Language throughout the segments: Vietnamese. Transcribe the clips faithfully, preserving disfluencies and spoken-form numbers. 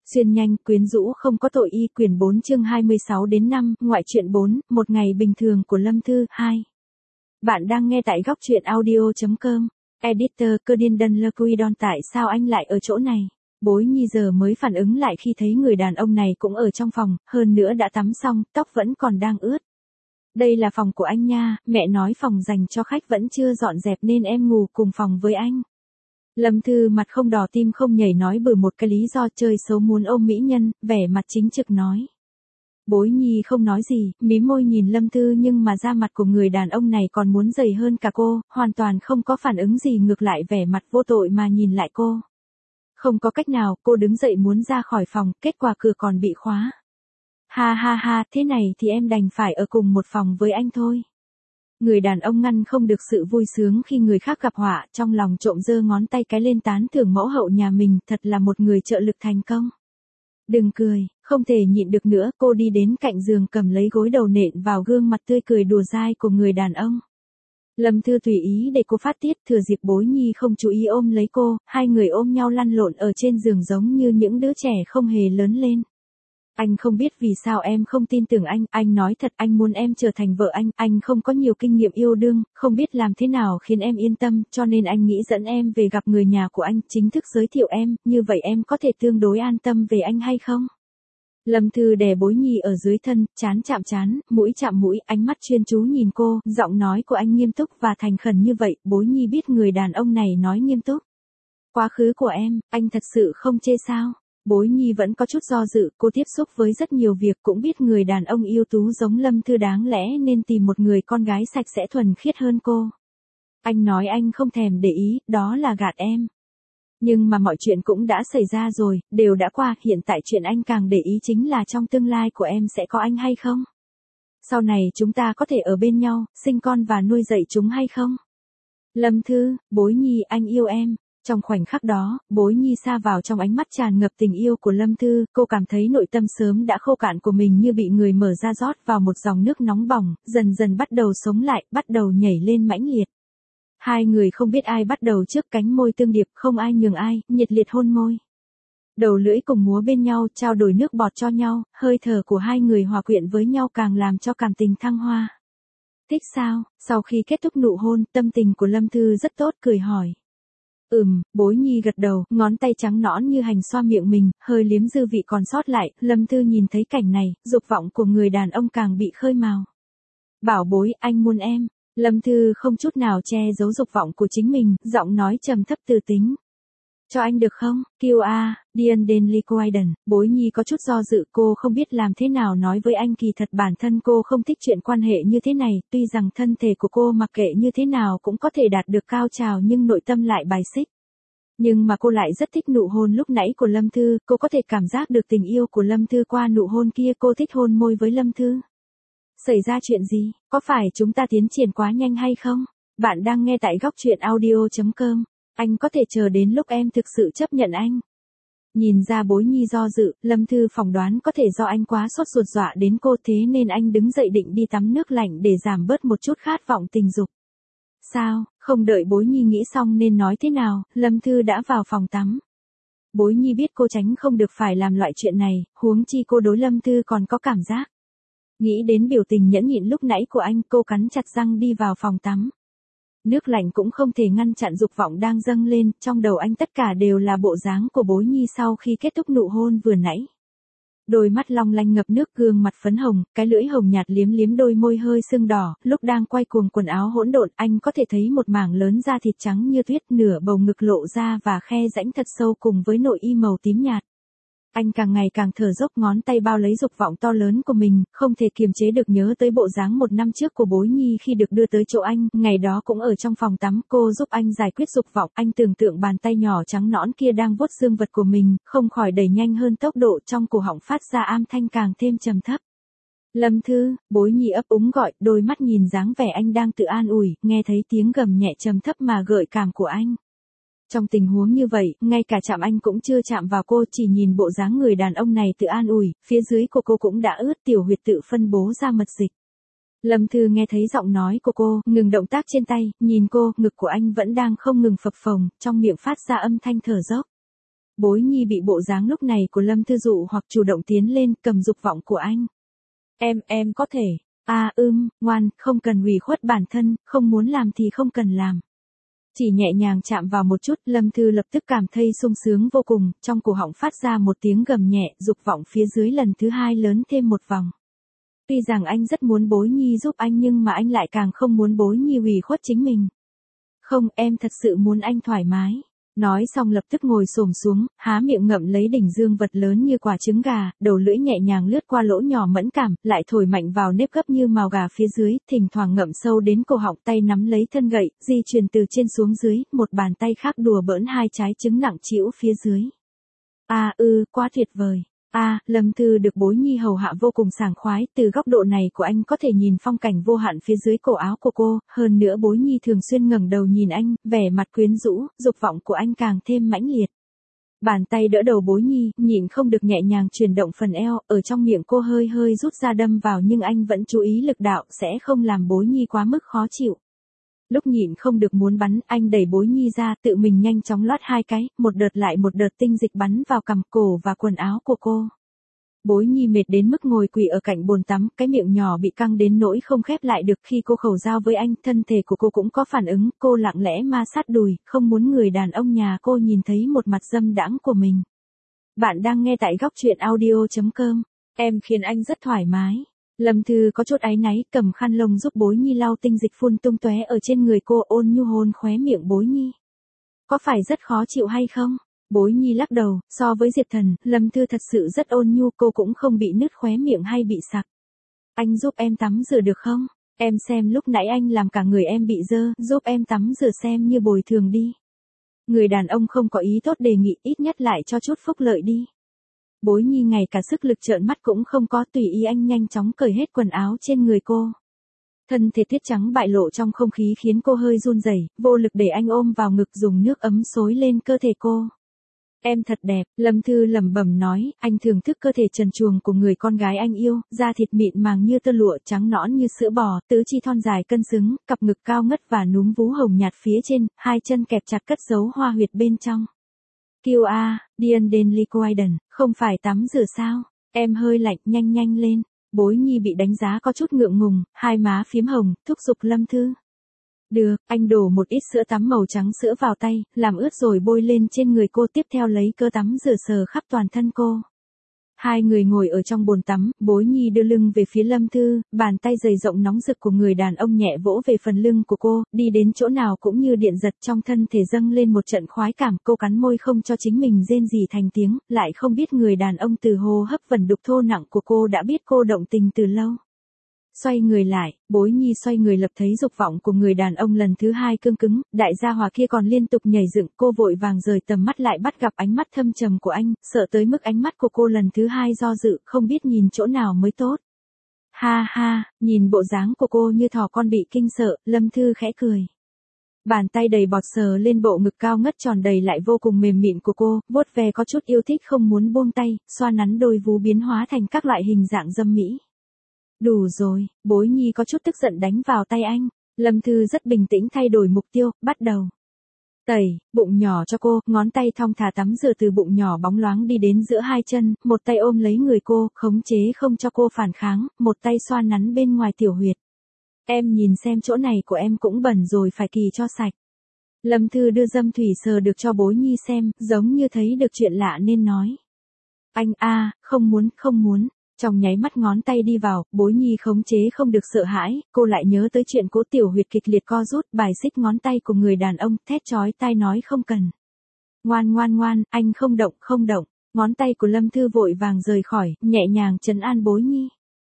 Xuyên nhanh, quyến rũ không có tội y quyển bốn chương hai mươi sáu đến năm, ngoại truyện bốn, một ngày bình thường của Lâm Thư, hai. Bạn đang nghe tại góc truyện audio.com. Editor cơ điên đân lơ quy đon tại sao anh lại ở chỗ này? Bối Nhi giờ mới phản ứng lại khi thấy người đàn ông này cũng ở trong phòng, hơn nữa đã tắm xong, tóc vẫn còn đang ướt. Đây là phòng của anh nha, mẹ nói phòng dành cho khách vẫn chưa dọn dẹp nên em ngủ cùng phòng với anh. Lâm Thư mặt không đỏ tim không nhảy nói bừa một cái lý do chơi xấu muốn ôm mỹ nhân, vẻ mặt chính trực nói. Bối Nhi không nói gì, mím môi nhìn Lâm Thư nhưng mà da mặt của người đàn ông này còn muốn dày hơn cả cô, hoàn toàn không có phản ứng gì ngược lại vẻ mặt vô tội mà nhìn lại cô. Không có cách nào, cô đứng dậy muốn ra khỏi phòng, kết quả cửa còn bị khóa. Ha ha ha, thế này thì em đành phải ở cùng một phòng với anh thôi. Người đàn ông ngăn không được sự vui sướng khi người khác gặp họa, trong lòng trộm giơ ngón tay cái lên tán thưởng mẫu hậu nhà mình, thật là một người trợ lực thành công. Đừng cười, không thể nhịn được nữa, cô đi đến cạnh giường cầm lấy gối đầu nện vào gương mặt tươi cười đùa dai của người đàn ông. Lâm Thư tùy ý để cô phát tiết, thừa dịp Bối Nhi không chú ý ôm lấy cô, hai người ôm nhau lăn lộn ở trên giường giống như những đứa trẻ không hề lớn lên. Anh không biết vì sao em không tin tưởng anh, anh nói thật anh muốn em trở thành vợ anh, anh không có nhiều kinh nghiệm yêu đương, không biết làm thế nào khiến em yên tâm, cho nên anh nghĩ dẫn em về gặp người nhà của anh, chính thức giới thiệu em, như vậy em có thể tương đối an tâm về anh hay không? Lâm Thư đè Bối Nhi ở dưới thân, trán chạm trán, mũi chạm mũi, ánh mắt chuyên chú nhìn cô, giọng nói của anh nghiêm túc và thành khẩn như vậy, Bối Nhi biết người đàn ông này nói nghiêm túc. Quá khứ của em, anh thật sự không chê sao? Bối Nhi vẫn có chút do dự, cô tiếp xúc với rất nhiều việc cũng biết người đàn ông ưu tú giống Lâm Thư đáng lẽ nên tìm một người con gái sạch sẽ thuần khiết hơn cô. Anh nói anh không thèm để ý, đó là gạt em. Nhưng mà mọi chuyện cũng đã xảy ra rồi, đều đã qua, hiện tại chuyện anh càng để ý chính là trong tương lai của em sẽ có anh hay không? Sau này chúng ta có thể ở bên nhau, sinh con và nuôi dạy chúng hay không? Lâm Thư, Bối Nhi anh yêu em. Trong khoảnh khắc đó, Bối Nhi sa vào trong ánh mắt tràn ngập tình yêu của Lâm Thư, cô cảm thấy nội tâm sớm đã khô cạn của mình như bị người mở ra rót vào một dòng nước nóng bỏng, dần dần bắt đầu sống lại, bắt đầu nhảy lên mãnh liệt. Hai người không biết ai bắt đầu trước, cánh môi tương điệp, không ai nhường ai, nhiệt liệt hôn môi. Đầu lưỡi cùng múa bên nhau, trao đổi nước bọt cho nhau, hơi thở của hai người hòa quyện với nhau càng làm cho cảm tình thăng hoa. Thích sao? Sau khi kết thúc nụ hôn, tâm tình của Lâm Thư rất tốt, cười hỏi. Ừm, Bối Nhi gật đầu, ngón tay trắng nõn như hành xoa miệng mình, hơi liếm dư vị còn sót lại, Lâm Thư nhìn thấy cảnh này, dục vọng của người đàn ông càng bị khơi mào. Bảo bối, anh muốn em. Lâm Thư không chút nào che giấu dục vọng của chính mình, giọng nói trầm thấp từ tính. Cho anh được không? Kiêu a, Dian Denly Quaiden, Bối Nhi có chút do dự, cô không biết làm thế nào nói với anh, kỳ thật bản thân cô không thích chuyện quan hệ như thế này, tuy rằng thân thể của cô mặc kệ như thế nào cũng có thể đạt được cao trào nhưng nội tâm lại bài xích. Nhưng mà cô lại rất thích nụ hôn lúc nãy của Lâm Thư, cô có thể cảm giác được tình yêu của Lâm Thư qua nụ hôn kia, cô thích hôn môi với Lâm Thư. Xảy ra chuyện gì? Có phải chúng ta tiến triển quá nhanh hay không? Bạn đang nghe tại góc truyện audio.com. Anh có thể chờ đến lúc em thực sự chấp nhận anh. Nhìn ra Bối Nhi do dự, Lâm Thư phỏng đoán có thể do anh quá sốt ruột dọa đến cô, thế nên anh đứng dậy định đi tắm nước lạnh để giảm bớt một chút khát vọng tình dục. Sao? Không đợi Bối Nhi nghĩ xong nên nói thế nào, Lâm Thư đã vào phòng tắm. Bối Nhi biết cô tránh không được phải làm loại chuyện này, huống chi cô đối Lâm Thư còn có cảm giác. Nghĩ đến biểu tình nhẫn nhịn lúc nãy của anh, cô cắn chặt răng đi vào phòng tắm. Nước lạnh cũng không thể ngăn chặn dục vọng đang dâng lên, trong đầu anh tất cả đều là bộ dáng của Bối Nhi sau khi kết thúc nụ hôn vừa nãy. Đôi mắt long lanh ngập nước, gương mặt phấn hồng, cái lưỡi hồng nhạt liếm liếm đôi môi hơi sưng đỏ, lúc đang quay cuồng quần áo hỗn độn, anh có thể thấy một mảng lớn da thịt trắng như tuyết, nửa bầu ngực lộ ra và khe rãnh thật sâu cùng với nội y màu tím nhạt. Anh càng ngày càng thở dốc, ngón tay bao lấy dục vọng to lớn của mình, không thể kiềm chế được nhớ tới bộ dáng một năm trước của Bối Nhi khi được đưa tới chỗ anh, ngày đó cũng ở trong phòng tắm, cô giúp anh giải quyết dục vọng, anh tưởng tượng bàn tay nhỏ trắng nõn kia đang vuốt dương vật của mình, không khỏi đẩy nhanh hơn tốc độ, trong cổ họng phát ra âm thanh càng thêm trầm thấp. Lâm Thư, Bối Nhi ấp úng gọi, đôi mắt nhìn dáng vẻ anh đang tự an ủi, nghe thấy tiếng gầm nhẹ trầm thấp mà gợi cảm của anh. Trong tình huống như vậy, ngay cả chạm anh cũng chưa chạm vào cô, chỉ nhìn bộ dáng người đàn ông này tự an ủi, phía dưới của cô cũng đã ướt, tiểu huyệt tự phân bố ra mật dịch. Lâm Thư nghe thấy giọng nói của cô, ngừng động tác trên tay, nhìn cô, ngực của anh vẫn đang không ngừng phập phồng, trong miệng phát ra âm thanh thở dốc. Bối Nhi bị bộ dáng lúc này của Lâm Thư dụ hoặc chủ động tiến lên cầm dục vọng của anh. Em, em có thể. À ưm, ngoan, không cần ủy khuất bản thân, không muốn làm thì không cần làm. Chỉ nhẹ nhàng chạm vào một chút, Lâm Thư lập tức cảm thấy sung sướng vô cùng, trong cổ họng phát ra một tiếng gầm nhẹ, dục vọng phía dưới lần thứ hai lớn thêm một vòng. Tuy rằng anh rất muốn Bối Nhi giúp anh nhưng mà anh lại càng không muốn Bối Nhi ủy khuất chính mình. Không, em thật sự muốn anh thoải mái. Nói xong lập tức ngồi xổm xuống, há miệng ngậm lấy đỉnh dương vật lớn như quả trứng gà, đầu lưỡi nhẹ nhàng lướt qua lỗ nhỏ mẫn cảm, lại thổi mạnh vào nếp gấp như mào gà phía dưới, thỉnh thoảng ngậm sâu đến cổ họng, tay nắm lấy thân gậy, di chuyển từ trên xuống dưới, một bàn tay khác đùa bỡn hai trái trứng nặng trĩu phía dưới. À ư, quá tuyệt vời. À, Lâm Thư được Bối Nhi hầu hạ vô cùng sảng khoái, từ góc độ này của anh có thể nhìn phong cảnh vô hạn phía dưới cổ áo của cô, hơn nữa Bối Nhi thường xuyên ngẩng đầu nhìn anh, vẻ mặt quyến rũ, dục vọng của anh càng thêm mãnh liệt. Bàn tay đỡ đầu Bối Nhi, nhịn không được nhẹ nhàng chuyển động phần eo, ở trong miệng cô hơi hơi rút ra đâm vào nhưng anh vẫn chú ý lực đạo sẽ không làm Bối Nhi quá mức khó chịu. Lúc nhịn không được muốn bắn, anh đẩy Bối Nhi ra, tự mình nhanh chóng loát hai cái, một đợt lại một đợt tinh dịch bắn vào cằm, cổ và quần áo của cô. Bối Nhi mệt đến mức ngồi quỳ ở cạnh bồn tắm, cái miệng nhỏ bị căng đến nỗi không khép lại được. Khi cô khẩu giao với anh, thân thể của cô cũng có phản ứng, cô lặng lẽ ma sát đùi, không muốn người đàn ông nhà cô nhìn thấy một mặt dâm đãng của mình. Bạn đang nghe tại góc truyện audio chấm com. Em khiến anh rất thoải mái. Lâm Thư có chút áy náy, cầm khăn lông giúp Bối Nhi lau tinh dịch phun tung tóe ở trên người cô, ôn nhu hôn khóe miệng Bối Nhi. Có phải rất khó chịu hay không? Bối Nhi lắc đầu, so với Diệp Thần, Lâm Thư thật sự rất ôn nhu, cô cũng không bị nứt khóe miệng hay bị sặc. Anh giúp em tắm rửa được không? Em xem lúc nãy anh làm cả người em bị dơ, giúp em tắm rửa xem như bồi thường đi. Người đàn ông không có ý tốt đề nghị, ít nhất lại cho chút phúc lợi đi. Bối Nhi ngay cả sức lực trợn mắt cũng không có, tùy ý anh nhanh chóng cởi hết quần áo trên người cô. Thân thể tuyết trắng bại lộ trong không khí khiến cô hơi run rẩy, vô lực để anh ôm vào ngực dùng nước ấm xối lên cơ thể cô. Em thật đẹp, Lâm Thư lẩm bẩm nói, anh thưởng thức cơ thể trần truồng của người con gái anh yêu, da thịt mịn màng như tơ lụa, trắng nõn như sữa bò, tứ chi thon dài cân xứng, cặp ngực cao ngất và núm vú hồng nhạt phía trên, hai chân kẹp chặt cất giấu hoa huyệt bên trong. Kiều a, Dian Den Liquiden, không phải tắm rửa sao? Em hơi lạnh, nhanh nhanh lên. Bối Nhi bị đánh giá có chút ngượng ngùng, hai má phím hồng, thúc giục Lâm Thư. Được, anh đổ một ít sữa tắm màu trắng sữa vào tay, làm ướt rồi bôi lên trên người cô, tiếp theo lấy cớ tắm rửa sờ khắp toàn thân cô. Hai người ngồi ở trong bồn tắm, Bối Nhi đưa lưng về phía Lâm Thư, bàn tay dày rộng nóng rực của người đàn ông nhẹ vỗ về phần lưng của cô, đi đến chỗ nào cũng như điện giật, trong thân thể dâng lên một trận khoái cảm, cô cắn môi không cho chính mình rên rỉ thành tiếng, lại không biết người đàn ông từ hô hấp vẩn đục thô nặng của cô đã biết cô động tình từ lâu. Xoay người lại, Bối Nhi xoay người lập thấy dục vọng của người đàn ông lần thứ hai cương cứng, đại gia hòa kia còn liên tục nhảy dựng, cô vội vàng rời tầm mắt lại bắt gặp ánh mắt thâm trầm của anh, sợ tới mức ánh mắt của cô lần thứ hai do dự, không biết nhìn chỗ nào mới tốt. Ha ha, nhìn bộ dáng của cô như thỏ con bị kinh sợ, Lâm Thư khẽ cười. Bàn tay đầy bọt sờ lên bộ ngực cao ngất tròn đầy lại vô cùng mềm mịn của cô, vuốt ve có chút yêu thích không muốn buông tay, xoa nắn đôi vú biến hóa thành các loại hình dạng dâm mỹ. Đủ rồi, Bối Nhi có chút tức giận đánh vào tay anh. Lâm Thư rất bình tĩnh thay đổi mục tiêu, bắt đầu. Tẩy, bụng nhỏ cho cô, ngón tay thong thả tắm rửa từ bụng nhỏ bóng loáng đi đến giữa hai chân, một tay ôm lấy người cô, khống chế không cho cô phản kháng, một tay xoa nắn bên ngoài tiểu huyệt. Em nhìn xem chỗ này của em cũng bẩn rồi, phải kỳ cho sạch. Lâm Thư đưa dâm thủy sờ được cho Bối Nhi xem, giống như thấy được chuyện lạ nên nói. Anh a, không muốn, không muốn. Trong nháy mắt ngón tay đi vào, Bối Nhi khống chế không được sợ hãi, cô lại nhớ tới chuyện cố tiểu huyệt kịch liệt co rút, bài xích ngón tay của người đàn ông, thét chói tai nói không cần. Ngoan ngoan ngoan, anh không động, không động. Ngón tay của Lâm Thư vội vàng rời khỏi, nhẹ nhàng trấn an Bối Nhi.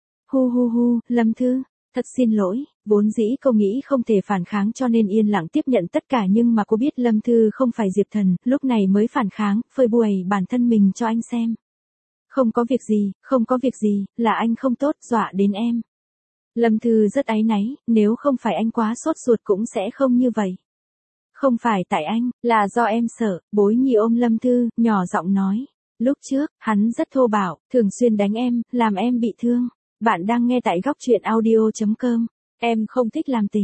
Hu hu hu, Lâm Thư, thật xin lỗi, vốn dĩ cô nghĩ không thể phản kháng cho nên yên lặng tiếp nhận tất cả, nhưng mà cô biết Lâm Thư không phải Diệp Thần, lúc này mới phản kháng, phơi bày bản thân mình cho anh xem. Không có việc gì, không có việc gì, là anh không tốt, dọa đến em. Lâm Thư rất áy náy, nếu không phải anh quá sốt ruột cũng sẽ không như vậy. Không phải tại anh, là do em sợ. Bối Nhi ôm Lâm Thư, nhỏ giọng nói. Lúc trước, hắn rất thô bạo, thường xuyên đánh em, làm em bị thương. Bạn đang nghe tại góc truyện audio chấm com. Em không thích làm tình.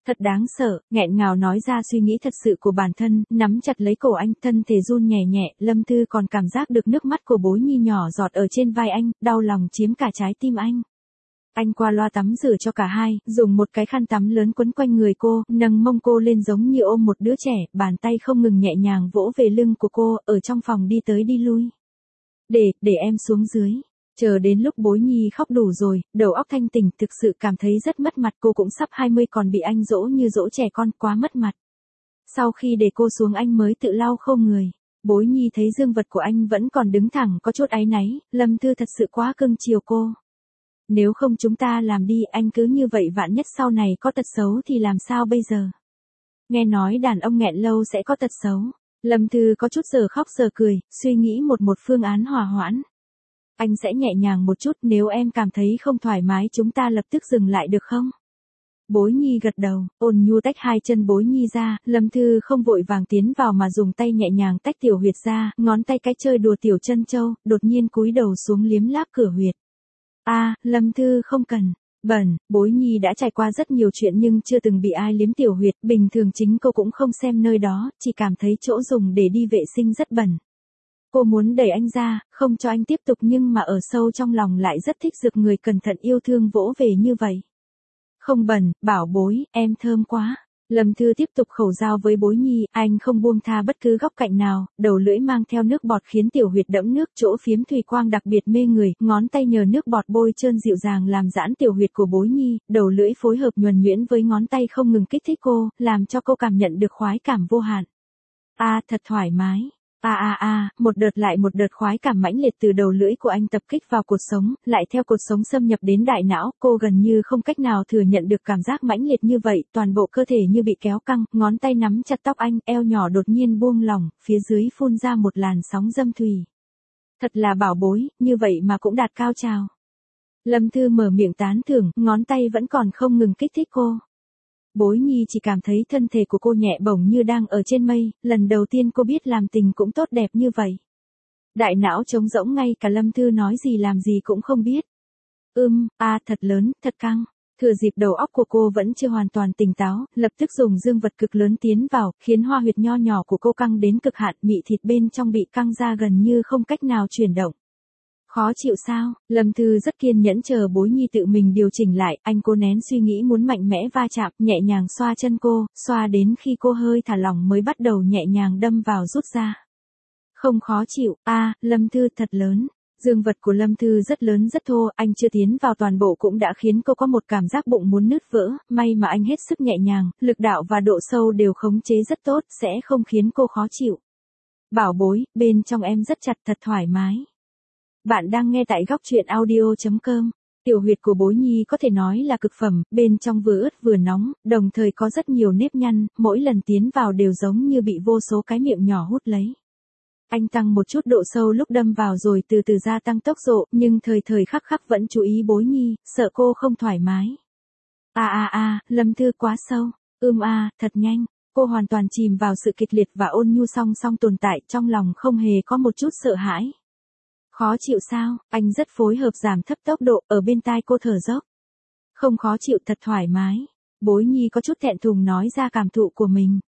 Thật đáng sợ, nghẹn ngào nói ra suy nghĩ thật sự của bản thân, nắm chặt lấy cổ anh, thân thể run nhẹ nhẹ, Lâm Thư còn cảm giác được nước mắt của Bối Nhi nhỏ giọt ở trên vai anh, đau lòng chiếm cả trái tim anh. Anh qua loa tắm rửa cho cả hai, dùng một cái khăn tắm lớn quấn quanh người cô, nâng mông cô lên giống như ôm một đứa trẻ, bàn tay không ngừng nhẹ nhàng vỗ về lưng của cô, ở trong phòng đi tới đi lui. Để, để em xuống dưới. Chờ đến lúc Bối Nhi khóc đủ rồi, đầu óc thanh tỉnh, thực sự cảm thấy rất mất mặt, cô cũng sắp hai mươi còn bị anh dỗ như dỗ trẻ con, quá mất mặt. Sau khi để cô xuống anh mới tự lau khô người. Bối Nhi thấy dương vật của anh vẫn còn đứng thẳng, có chút áy náy, Lâm Thư thật sự quá cưng chiều cô. Nếu không chúng ta làm đi, anh cứ như vậy vạn nhất sau này có tật xấu thì làm sao bây giờ? Nghe nói đàn ông nghẹn lâu sẽ có tật xấu. Lâm Thư có chút giờ khóc giờ cười, suy nghĩ một một phương án hòa hoãn. Anh sẽ nhẹ nhàng một chút, nếu em cảm thấy không thoải mái chúng ta lập tức dừng lại được không? Bối Nhi gật đầu, ôn nhu tách hai chân Bối Nhi ra, Lâm Thư không vội vàng tiến vào mà dùng tay nhẹ nhàng tách tiểu huyệt ra, ngón tay cái chơi đùa tiểu chân châu, đột nhiên cúi đầu xuống liếm láp cửa huyệt. A, à, Lâm Thư không cần. Bẩn, Bối Nhi đã trải qua rất nhiều chuyện nhưng chưa từng bị ai liếm tiểu huyệt, bình thường chính cô cũng không xem nơi đó, chỉ cảm thấy chỗ dùng để đi vệ sinh rất bẩn. Cô muốn đẩy anh ra, không cho anh tiếp tục nhưng mà ở sâu trong lòng lại rất thích rực người cẩn thận yêu thương vỗ về như vậy. Không bẩn, bảo Bối, em thơm quá. Lâm Thư tiếp tục khẩu giao với Bối Nhi, anh không buông tha bất cứ góc cạnh nào, đầu lưỡi mang theo nước bọt khiến tiểu huyệt đẫm nước, chỗ phiếm thùy quang đặc biệt mê người, ngón tay nhờ nước bọt bôi trơn dịu dàng làm giãn tiểu huyệt của Bối Nhi, đầu lưỡi phối hợp nhuần nhuyễn với ngón tay không ngừng kích thích cô, làm cho cô cảm nhận được khoái cảm vô hạn. A, à, thật thoải mái. A a a, một đợt lại một đợt khoái cảm mãnh liệt từ đầu lưỡi của anh tập kích vào cột sống, lại theo cột sống xâm nhập đến đại não, cô gần như không cách nào thừa nhận được cảm giác mãnh liệt như vậy, toàn bộ cơ thể như bị kéo căng, ngón tay nắm chặt tóc anh, eo nhỏ đột nhiên buông lỏng, phía dưới phun ra một làn sóng dâm thùy. Thật là bảo bối, như vậy mà cũng đạt cao trào. Lâm Thư mở miệng tán thưởng, ngón tay vẫn còn không ngừng kích thích cô. Bối Nhi chỉ cảm thấy thân thể của cô nhẹ bổng như đang ở trên mây, lần đầu tiên cô biết làm tình cũng tốt đẹp như vậy. Đại não trống rỗng, ngay cả Lâm Thư nói gì làm gì cũng không biết. Ưm, a à, thật lớn, thật căng. Thừa dịp đầu óc của cô vẫn chưa hoàn toàn tỉnh táo, lập tức dùng dương vật cực lớn tiến vào, khiến hoa huyệt nho nhỏ của cô căng đến cực hạn, mị thịt bên trong bị căng ra gần như không cách nào chuyển động. Khó chịu sao? Lâm Thư rất kiên nhẫn chờ Bối Nhi tự mình điều chỉnh lại, anh cố nén suy nghĩ muốn mạnh mẽ va chạm, nhẹ nhàng xoa chân cô, xoa đến khi cô hơi thả lỏng mới bắt đầu nhẹ nhàng đâm vào rút ra. Không khó chịu, a à, Lâm Thư thật lớn. Dương vật của Lâm Thư rất lớn rất thô, anh chưa tiến vào toàn bộ cũng đã khiến cô có một cảm giác bụng muốn nứt vỡ, may mà anh hết sức nhẹ nhàng, lực đạo và độ sâu đều khống chế rất tốt, sẽ không khiến cô khó chịu. Bảo bối, bên trong em rất chặt, thật thoải mái. Bạn đang nghe tại góc truyện audio chấm com. Tiểu huyệt của Bối Nhi có thể nói là cực phẩm, bên trong vừa ướt vừa nóng, đồng thời có rất nhiều nếp nhăn, mỗi lần tiến vào đều giống như bị vô số cái miệng nhỏ hút lấy. Anh tăng một chút độ sâu lúc đâm vào rồi từ từ gia tăng tốc độ, nhưng thời thời khắc khắc vẫn chú ý Bối Nhi, sợ cô không thoải mái. A a a, Lâm Thư quá sâu. Ưm a, à, thật nhanh. Cô hoàn toàn chìm vào sự kịch liệt và ôn nhu song song tồn tại, trong lòng không hề có một chút sợ hãi. Khó chịu sao? Anh rất phối hợp giảm thấp tốc độ, ở bên tai cô thở dốc. Không khó chịu, thật thoải mái. Bối Nhi có chút thẹn thùng nói ra cảm thụ của mình.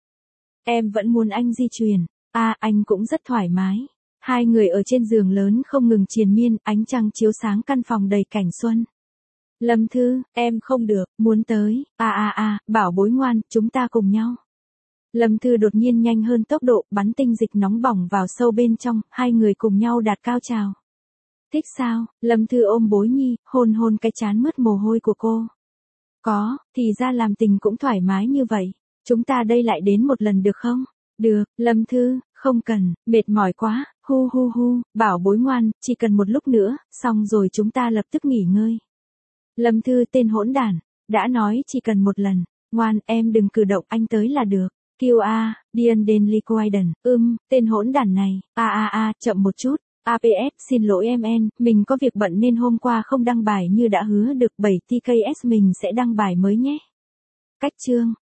Em vẫn muốn anh di chuyển. A, à, anh cũng rất thoải mái. Hai người ở trên giường lớn không ngừng triền miên, ánh trăng chiếu sáng căn phòng đầy cảnh xuân. Lâm Thư, em không được, muốn tới. A a a, bảo bối ngoan, chúng ta cùng nhau. Lâm Thư đột nhiên nhanh hơn tốc độ, bắn tinh dịch nóng bỏng vào sâu bên trong, hai người cùng nhau đạt cao trào. Thích sao? Lâm Thư ôm Bối Nhi, hôn hôn cái trán mướt mồ hôi của cô. Có, thì ra làm tình cũng thoải mái như vậy. Chúng ta đây lại đến một lần được không? Được, Lâm Thư, không cần, mệt mỏi quá, hu hu hu, bảo bối ngoan, chỉ cần một lúc nữa, xong rồi chúng ta lập tức nghỉ ngơi. Lâm Thư tên hỗn đản, đã nói chỉ cần một lần, ngoan em đừng cử động, anh tới là được. Kiêu a, Dian Denly Quaiden, ưm, tên hỗn đản này, a a a, chậm một chút. a pê ép, xin lỗi em en, mình có việc bận nên hôm qua không đăng bài như đã hứa được, bảy T K S mình sẽ đăng bài mới nhé. Cách chương